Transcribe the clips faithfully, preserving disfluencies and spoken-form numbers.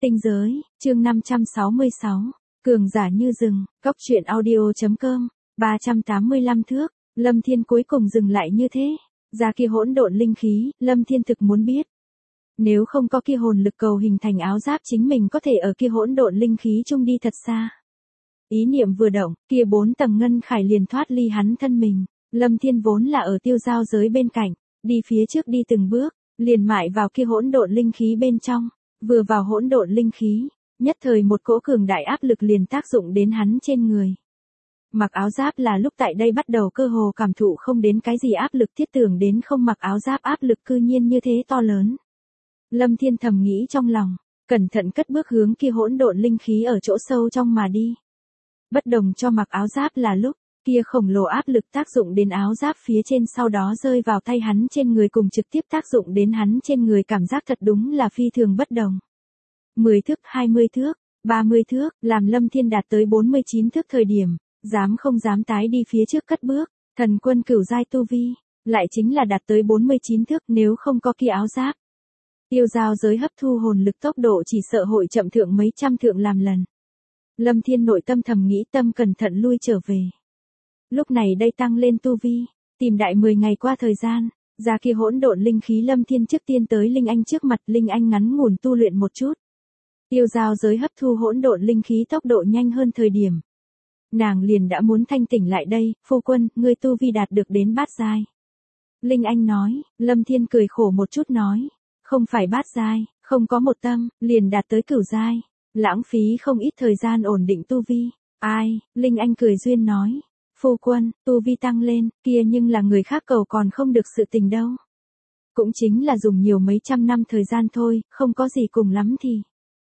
Tinh giới, chương năm trăm sáu mươi sáu, cường giả như rừng, cốc truyện audio.com, ba trăm tám mươi lăm thước, Lâm Thiên cuối cùng dừng lại như thế. Ra kia hỗn độn linh khí, Lâm Thiên thực muốn biết. Nếu không có kia hồn lực cầu hình thành áo giáp chính mình có thể ở kia hỗn độn linh khí chung đi thật xa. Ý niệm vừa động, kia bốn tầng ngân khải liền thoát ly hắn thân mình. Lâm Thiên vốn là ở tiêu giao giới bên cạnh, đi phía trước đi từng bước, liền mại vào kia hỗn độn linh khí bên trong. Vừa vào hỗn độn linh khí, nhất thời một cỗ cường đại áp lực liền tác dụng đến hắn trên người. Mặc áo giáp là lúc tại đây bắt đầu cơ hồ cảm thụ không đến cái gì áp lực, thiết tưởng đến không mặc áo giáp áp lực cư nhiên như thế to lớn. Lâm Thiên thầm nghĩ trong lòng, cẩn thận cất bước hướng kia hỗn độn linh khí ở chỗ sâu trong mà đi. Bất đồng cho mặc áo giáp là lúc, kia khổng lồ áp lực tác dụng đến áo giáp phía trên sau đó rơi vào tay hắn trên người cùng trực tiếp tác dụng đến hắn trên người, cảm giác thật đúng là phi thường bất đồng. mười thước, hai mươi thước, ba mươi thước, làm Lâm Thiên đạt tới bốn mươi chín thước thời điểm, dám không dám tái đi phía trước cất bước, thần quân cửu giai tu vi, lại chính là đạt tới bốn mươi chín thước nếu không có kia áo giáp. Tiêu giao giới hấp thu hồn lực tốc độ chỉ sợ hội chậm thượng mấy trăm thượng làm lần. Lâm Thiên nội tâm thầm nghĩ, tâm cẩn thận lui trở về. Lúc này đây tăng lên tu vi, tìm đại mười ngày qua thời gian, ra kia hỗn độn linh khí Lâm Thiên trước tiên tới Linh Anh trước mặt, Linh Anh ngắn ngủn tu luyện một chút. Tiêu giao giới hấp thu hỗn độn linh khí tốc độ nhanh hơn thời điểm. Nàng liền đã muốn thanh tỉnh lại đây, phu quân, ngươi tu vi đạt được đến bát giai. Linh Anh nói, Lâm Thiên cười khổ một chút nói, không phải bát giai, không có một tâm, liền đạt tới cửu giai, lãng phí không ít thời gian ổn định tu vi. Ai, Linh Anh cười duyên nói. Phu quân, tu vi tăng lên, kia nhưng là người khác cầu còn không được sự tình đâu. Cũng chính là dùng nhiều mấy trăm năm thời gian thôi, không có gì cùng lắm thì.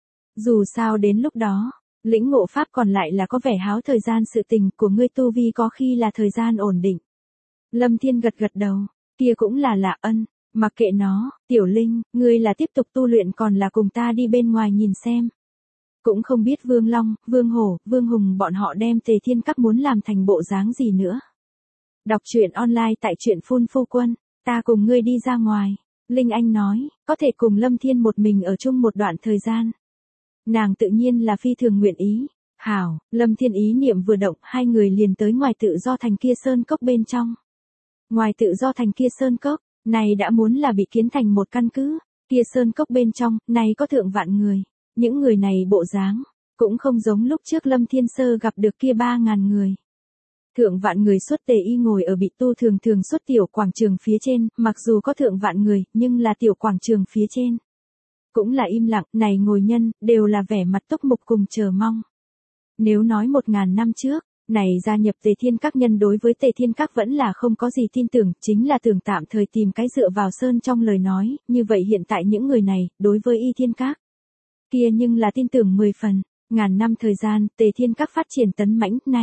Dù sao đến lúc đó, lĩnh ngộ pháp còn lại là có vẻ háo thời gian, sự tình của ngươi tu vi có khi là thời gian ổn định. Lâm Thiên gật gật đầu, kia cũng là lạ ân, mặc kệ nó, Tiểu Linh, ngươi là tiếp tục tu luyện còn là cùng ta đi bên ngoài nhìn xem. Cũng không biết Vương Long, Vương Hổ, Vương Hùng bọn họ đem Tề Thiên Các muốn làm thành bộ dáng gì nữa. Đọc truyện online tại truyện phun phu quân, ta cùng ngươi đi ra ngoài. Linh Anh nói, có thể cùng Lâm Thiên một mình ở chung một đoạn thời gian. Nàng tự nhiên là phi thường nguyện ý. Hảo, Lâm Thiên ý niệm vừa động, hai người liền tới ngoài tự do thành kia sơn cốc bên trong. Ngoài tự do thành kia sơn cốc, này đã muốn là bị kiến thành một căn cứ. Kia sơn cốc bên trong, này có thượng vạn người. Những người này bộ dáng, cũng không giống lúc trước Lâm Thiên Sơ gặp được kia ba ngàn người. Thượng vạn người xuất tề y ngồi ở bị tu thường thường xuất tiểu quảng trường phía trên, mặc dù có thượng vạn người, nhưng là tiểu quảng trường phía trên. Cũng là im lặng, này ngồi nhân, đều là vẻ mặt túc mục cùng chờ mong. Nếu nói một ngàn năm trước, này gia nhập Tề Thiên Các nhân đối với Tề Thiên Các vẫn là không có gì tin tưởng, chính là tưởng tạm thời tìm cái dựa vào sơn trong lời nói, như vậy hiện tại những người này, đối với Y Thiên Các. Kia nhưng là tin tưởng mười phần, ngàn năm thời gian, Tề Thiên Các phát triển tấn mãnh này.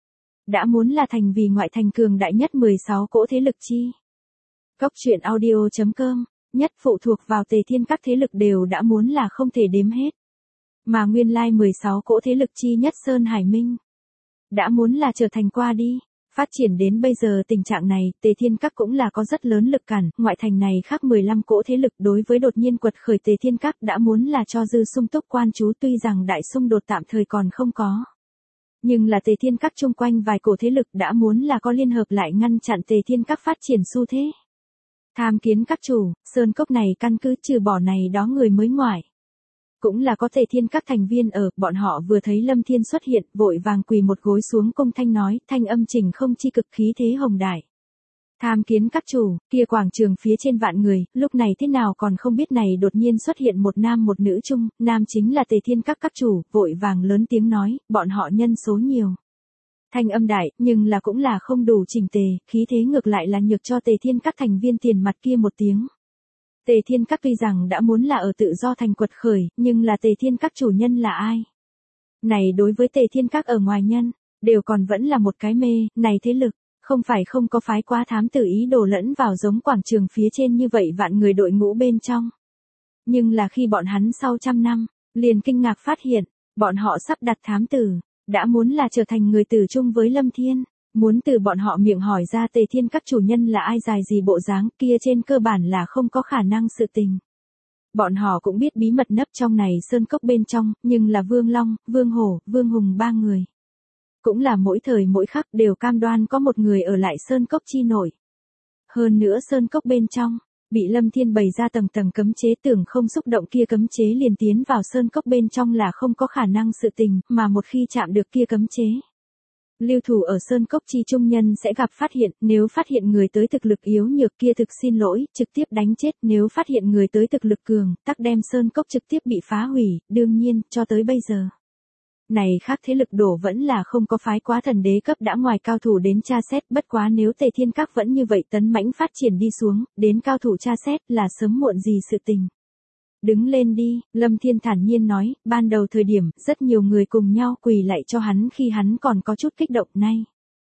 Đã muốn là thành vì ngoại thành cường đại nhất mười sáu cỗ thế lực chi. Cốc truyện audio.com, nhất phụ thuộc vào Tề Thiên Các thế lực đều đã muốn là không thể đếm hết. Mà nguyên lai mười sáu cỗ thế lực chi nhất Sơn Hải Minh. Đã muốn là trở thành qua đi. Phát triển đến bây giờ tình trạng này, Tề Thiên Các cũng là có rất lớn lực cản, ngoại thành này khác mười lăm cỗ thế lực đối với đột nhiên quật khởi Tề Thiên Các đã muốn là cho dư sung túc quan chú, tuy rằng đại xung đột tạm thời còn không có. Nhưng là Tề Thiên Các chung quanh vài cổ thế lực đã muốn là có liên hợp lại ngăn chặn Tề Thiên Các phát triển xu thế. Tham kiến các chủ, sơn cốc này căn cứ trừ bỏ này đó người mới ngoại. Cũng là có Tề Thiên Các thành viên ở, bọn họ vừa thấy Lâm Thiên xuất hiện, vội vàng quỳ một gối xuống cung thanh nói, thanh âm trình không chi cực khí thế hồng đại. Tham kiến các chủ, kia quảng trường phía trên vạn người, lúc này thế nào còn không biết này đột nhiên xuất hiện một nam một nữ chung, nam chính là Tề Thiên Các các chủ, vội vàng lớn tiếng nói, bọn họ nhân số nhiều. Thanh âm đại, nhưng là cũng là không đủ chỉnh tề, khí thế ngược lại là nhược cho Tề Thiên Các thành viên tiền mặt kia một tiếng. Tề Thiên Các tuy rằng đã muốn là ở tự do thành quật khởi, nhưng là Tề Thiên Các chủ nhân là ai? Này đối với Tề Thiên Các ở ngoài nhân, đều còn vẫn là một cái mê, này thế lực, không phải không có phái quá thám tử ý đồ lẫn vào giống quảng trường phía trên như vậy vạn người đội ngũ bên trong. Nhưng là khi bọn hắn sau trăm năm, liền kinh ngạc phát hiện, bọn họ sắp đặt thám tử, đã muốn là trở thành người tử chung với Lâm Thiên. Muốn từ bọn họ miệng hỏi ra Tề Thiên Các chủ nhân là ai dài gì bộ dáng kia trên cơ bản là không có khả năng sự tình. Bọn họ cũng biết bí mật nấp trong này sơn cốc bên trong, nhưng là Vương Long, Vương Hổ, Vương Hùng ba người. Cũng là mỗi thời mỗi khắc đều cam đoan có một người ở lại sơn cốc chi nổi. Hơn nữa sơn cốc bên trong, bị Lâm Thiên bày ra tầng tầng cấm chế, tưởng không xúc động kia cấm chế liền tiến vào sơn cốc bên trong là không có khả năng sự tình, mà một khi chạm được kia cấm chế. Lưu thủ ở sơn cốc chi trung nhân sẽ gặp phát hiện, nếu phát hiện người tới thực lực yếu nhược kia thực xin lỗi, trực tiếp đánh chết, nếu phát hiện người tới thực lực cường, tắc đem sơn cốc trực tiếp bị phá hủy, đương nhiên, cho tới bây giờ. Này khác thế lực đổ vẫn là không có phái quá thần đế cấp đã ngoài cao thủ đến tra xét, bất quá nếu Tề Thiên Các vẫn như vậy tấn mãnh phát triển đi xuống, đến cao thủ tra xét là sớm muộn gì sự tình. Đứng lên đi, Lâm Thiên thản nhiên nói, ban đầu thời điểm, rất nhiều người cùng nhau quỳ lạy cho hắn khi hắn còn có chút kích động nay.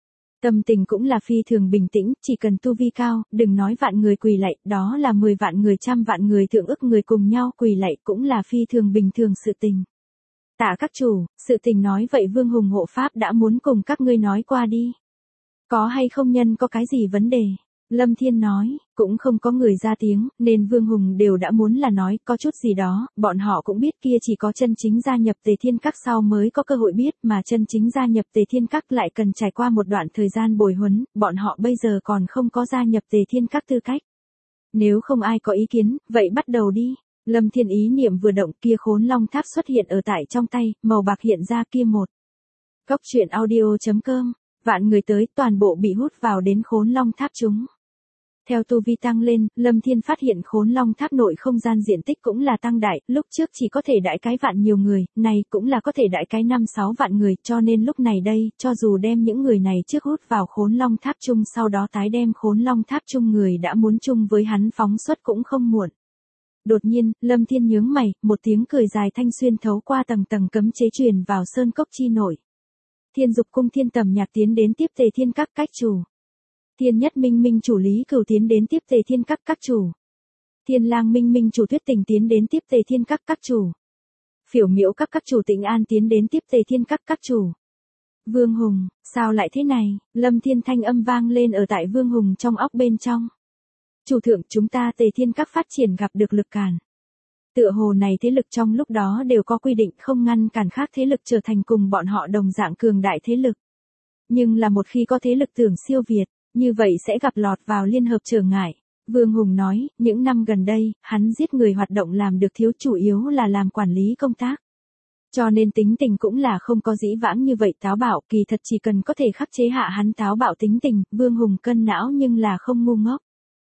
Tâm tình cũng là phi thường bình tĩnh, chỉ cần tu vi cao, đừng nói vạn người quỳ lạy, đó là mười vạn người trăm vạn người thượng ức người cùng nhau quỳ lạy cũng là phi thường bình thường sự tình. Tạ các chủ, sự tình nói vậy Vương Hùng hộ pháp đã muốn cùng các ngươi nói qua đi. Có hay không nhân có cái gì vấn đề? Lâm Thiên nói, cũng không có người ra tiếng, nên Vương Hùng đều đã muốn là nói, có chút gì đó, bọn họ cũng biết kia chỉ có chân chính gia nhập Tề Thiên Các sau mới có cơ hội biết, mà chân chính gia nhập Tề Thiên Các lại cần trải qua một đoạn thời gian bồi huấn, bọn họ bây giờ còn không có gia nhập Tề Thiên Các tư cách. Nếu không ai có ý kiến, vậy bắt đầu đi. Lâm Thiên ý niệm vừa động kia khốn long tháp xuất hiện ở tại trong tay, màu bạc hiện ra kia một. Cốc truyện audio chấm com, vạn người tới toàn bộ bị hút vào đến khốn long tháp chúng. Theo tu vi tăng lên, Lâm Thiên phát hiện khốn long tháp nội không gian diện tích cũng là tăng đại, lúc trước chỉ có thể đãi cái vạn nhiều người, này cũng là có thể đãi cái năm sáu vạn người, cho nên lúc này đây, cho dù đem những người này trước hút vào khốn long tháp chung sau đó tái đem khốn long tháp chung người đã muốn chung với hắn phóng xuất cũng không muộn. Đột nhiên, Lâm Thiên nhướng mày, một tiếng cười dài thanh xuyên thấu qua tầng tầng cấm chế truyền vào sơn cốc chi nổi. Thiên Dục Cung Thiên Tầm Nhạc tiến đến tiếp Tề Thiên Các các chủ. Thiên Nhất Minh Minh chủ Lý Cửu tiến đến tiếp Tề Thiên Các các chủ. Thiên Lang Minh Minh chủ Thuyết Tình tiến đến tiếp Tề Thiên Các các chủ. Phiểu Miễu các các chủ Tịnh An tiến đến tiếp Tề Thiên Các các chủ. Vương Hùng, sao lại thế này? Lâm Thiên thanh âm vang lên ở tại Vương Hùng trong óc bên trong. Chủ thượng, chúng ta Tề Thiên Các phát triển gặp được lực cản. Tựa hồ này thế lực trong lúc đó đều có quy định không ngăn cản khác thế lực trở thành cùng bọn họ đồng dạng cường đại thế lực. Nhưng là một khi có thế lực tưởng siêu việt, như vậy sẽ gặp lọt vào liên hợp trở ngại. Vương Hùng nói, những năm gần đây, hắn giết người hoạt động làm được thiếu chủ yếu là làm quản lý công tác. Cho nên tính tình cũng là không có dĩ vãng như vậy táo bạo, kỳ thật chỉ cần có thể khắc chế hạ hắn táo bạo tính tình, Vương Hùng cân não nhưng là không ngu ngốc.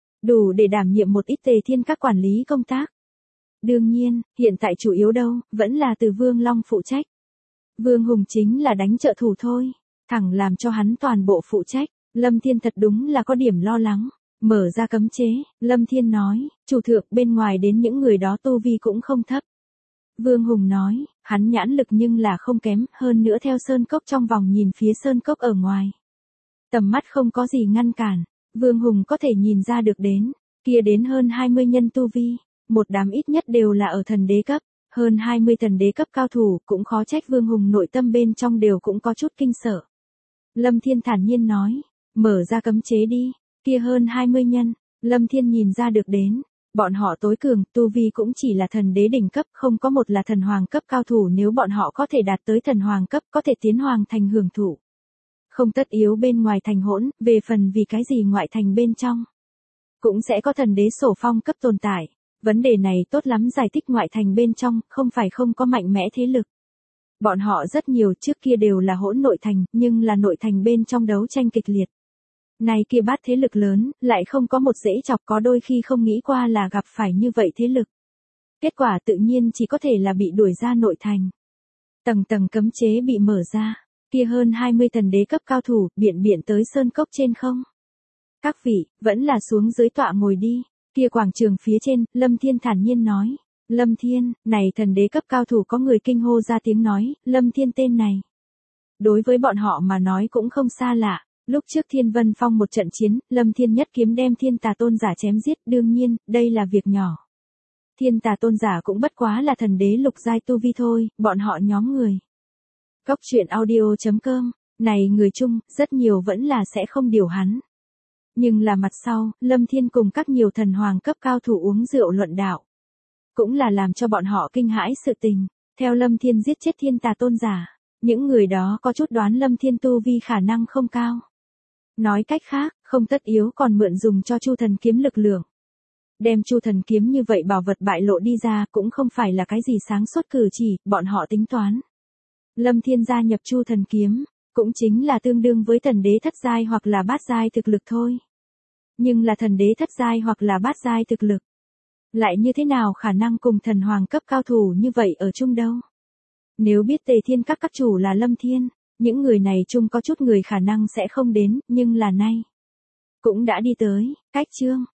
Đủ để đảm nhiệm một ít Tề Thiên Các quản lý công tác. Đương nhiên, hiện tại chủ yếu đâu, vẫn là từ Vương Long phụ trách. Vương Hùng chính là đánh trợ thủ thôi, thẳng làm cho hắn toàn bộ phụ trách. Lâm Thiên thật đúng là có điểm lo lắng. Mở ra cấm chế, Lâm Thiên nói, chủ thượng bên ngoài đến những người đó tu vi cũng không thấp. Vương Hùng nói, hắn nhãn lực nhưng là không kém, hơn nữa theo sơn cốc trong vòng nhìn phía sơn cốc ở ngoài. Tầm mắt không có gì ngăn cản, Vương Hùng có thể nhìn ra được đến, kia đến hơn hai mươi nhân tu vi, một đám ít nhất đều là ở thần đế cấp, hơn hai mươi thần đế cấp cao thủ, cũng khó trách Vương Hùng nội tâm bên trong đều cũng có chút kinh sợ. Lâm Thiên thản nhiên nói, mở ra cấm chế đi, kia hơn hai mươi nhân, Lâm Thiên nhìn ra được đến, bọn họ tối cường, tu vi cũng chỉ là thần đế đỉnh cấp, không có một là thần hoàng cấp cao thủ, nếu bọn họ có thể đạt tới thần hoàng cấp, có thể tiến hoàng thành hưởng thụ. Không tất yếu bên ngoài thành hỗn, về phần vì cái gì ngoại thành bên trong. Cũng sẽ có thần đế sổ phong cấp tồn tại, vấn đề này tốt lắm giải thích ngoại thành bên trong, không phải không có mạnh mẽ thế lực. Bọn họ rất nhiều trước kia đều là hỗn nội thành, nhưng là nội thành bên trong đấu tranh kịch liệt. Này kia bát thế lực lớn, lại không có một dễ chọc, có đôi khi không nghĩ qua là gặp phải như vậy thế lực. Kết quả tự nhiên chỉ có thể là bị đuổi ra nội thành. Tầng tầng cấm chế bị mở ra, kia hơn hai mươi thần đế cấp cao thủ, biện biện tới sơn cốc trên không. Các vị, vẫn là xuống dưới tọa ngồi đi, kia quảng trường phía trên, Lâm Thiên thản nhiên nói. Lâm Thiên, này thần đế cấp cao thủ có người kinh hô ra tiếng nói, Lâm Thiên tên này. Đối với bọn họ mà nói cũng không xa lạ. Lúc trước Thiên Vân Phong một trận chiến, Lâm Thiên nhất kiếm đem Thiên Tà Tôn giả chém giết, đương nhiên, đây là việc nhỏ. Thiên Tà Tôn giả cũng bất quá là thần đế lục giai tu vi thôi, bọn họ nhóm người. Cốc truyện audio chấm com, này người chung, rất nhiều vẫn là sẽ không điều hắn. Nhưng là mặt sau, Lâm Thiên cùng các nhiều thần hoàng cấp cao thủ uống rượu luận đạo. cũng là làm cho bọn họ kinh hãi sự tình. Theo Lâm Thiên giết chết thiên tà tôn giả, những người đó có chút đoán Lâm Thiên tu vi khả năng không cao. Nói cách khác, không tất yếu còn mượn dùng cho Chu Thần kiếm lực lượng. Đem Chu Thần kiếm như vậy bảo vật bại lộ đi ra cũng không phải là cái gì sáng suốt cử chỉ, bọn họ tính toán. Lâm Thiên gia nhập Chu Thần kiếm, cũng chính là tương đương với thần đế thất giai hoặc là bát giai thực lực thôi. Nhưng là thần đế thất giai hoặc là bát giai thực lực, lại như thế nào khả năng cùng thần hoàng cấp cao thủ như vậy ở chung đâu. Nếu biết Tề Thiên các các chủ là Lâm Thiên, những người này chung có chút người khả năng sẽ không đến, nhưng là nay cũng đã đi tới. Cách chương